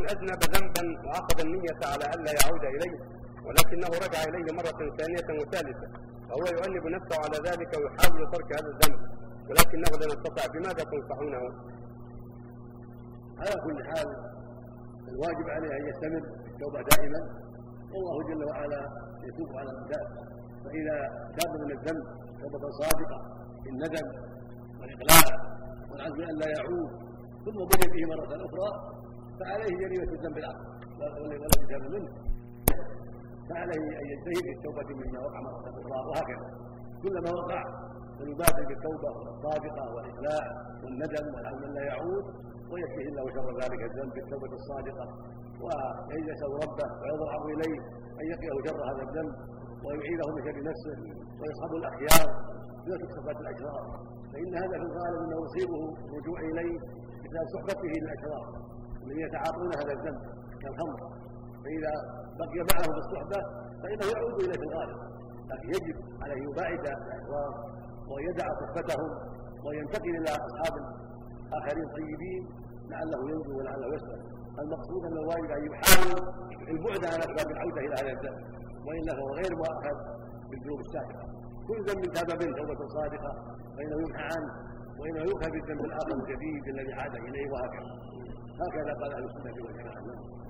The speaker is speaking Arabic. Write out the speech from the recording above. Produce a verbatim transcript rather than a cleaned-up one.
أذنب ذنبا وعقد النية على ألا يعود إليه، ولكنه رجع إليه مرة ثانية وثالثة، فهو يؤنب نفسه على ذلك ويحاول ترك هذا الذنب ولكنه لم يستطع، بماذا تنصحونه؟ على كل حال الواجب عليه أن يستمر في التوبة دائما، والله جل وعلا يتوب على من تاب، فإذا تاب من الذنب توبة صادقة بالندم والإقلاع والعزم أن لا يعود ثم بني به مرة أخرى فعليه جريمة الذنب الأكبر والذي تاب منه، فعليه أن يجتهد في التوبة مما وقع مرة أخرى، وهكذا كلما وقع فليبادر بالتوبة الصادقة والإقلاع والندم والعزم أن لا يعود، ويكفيه الله شر ذلك الذنب بالتوبة الصادقة، ويسأل ربه ويضرع إليه أن يقيه شر هذا الذنب ويعيده من شر نفسه ويصحب الأخيار ويترك صحبة الأشرار، فإن هذا في الغالب أنه يصيبه الرجوع إليه بسبب صحبته للأشرار الذين يتعاطون هذا الذنب كالخمر، فإذا بقي معه بالصحبة فإنه يعود إليه في الغالب، لكن يجب عليه يباعد الأشرار ويدع صحبتهم وينتقل إلى أصحاب آخرين طيبين لعله ينجو ولعله يسلم. المقصود أن الواجب أن يحاول البعد عن أسباب العودة إلى هذا الذنب، وإلا فهو غير مؤاخذ بالذنوب السابقة. كل ذنب تاب منه توبة صادقة فإنه يمحى عنه، وإنه يؤخذ بالذنب الآخر الجديد الذي عاد إليه، وهكذا هكذا قال أهل السنة والجماعة.